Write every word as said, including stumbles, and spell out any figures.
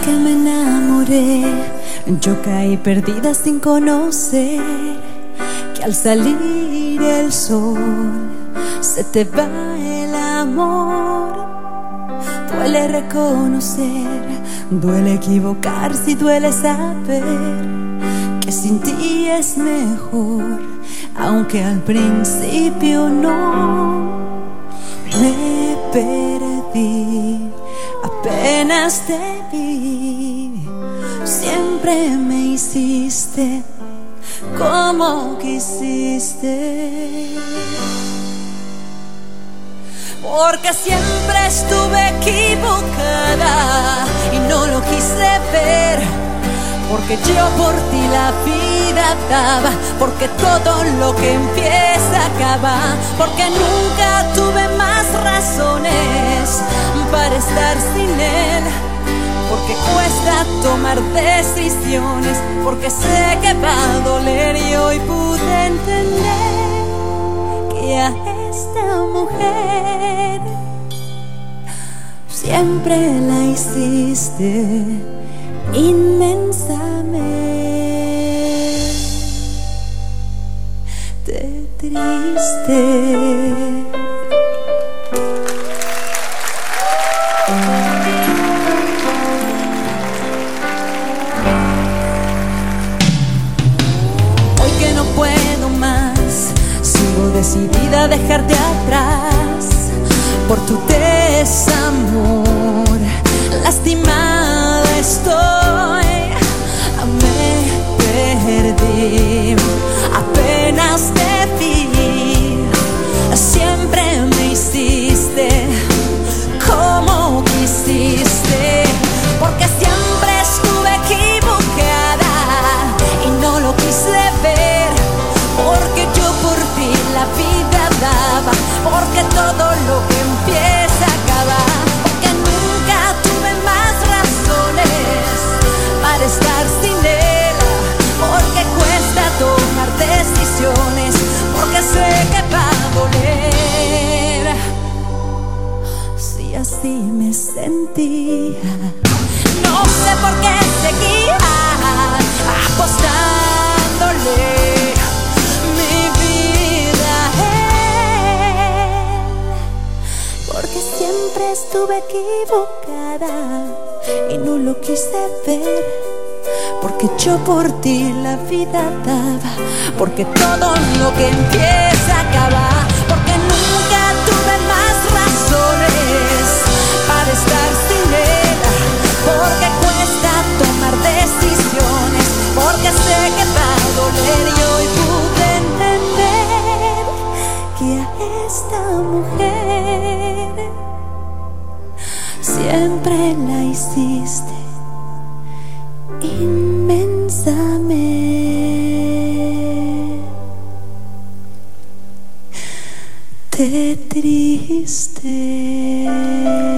que me enamoré, yo caí perdida sin conocer que al salir el sol se te va el amor. Duele reconocer, duele equivocarse y duele saber que sin ti es mejor, aunque al principio no. Me perdí, apenas te vi, siempre me hiciste como quisiste. Porque siempre estuve equivocada y no lo quise ver, porque yo por ti la vida daba, porque todo lo que empieza acaba, porque nunca tuve más razones para estar sin él, porque cuesta tomar decisiones, porque sé que va a doler y hoy pude entender que a esta mujer siempre la hiciste inmensamente triste. Hoy que no puedo más, sigo decidida a dejarte atrás por tu desamor. Lastimada estoy, me perdí, apenas te vi, siempre me hiciste como quisiste, porque siempre estuve equivocada y no lo quise ver, porque yo por ti la vida daba, porque todo lo que empieza acaba, porque nunca tuve más razones para estar sin él, porque cuesta tomar decisiones, porque sé que va a doler. Si así me sentía, no sé por qué seguía apostándole mi vida a él, porque siempre estuve equivocada y no lo quise ver, porque yo por ti la vida daba, porque todo lo que empieza acaba, porque nunca tuve más razones para estar sin él, porque cuesta tomar decisiones, porque sé que va a doler y hoy pude entender que a esta mujer siempre la hiciste inmensamente triste.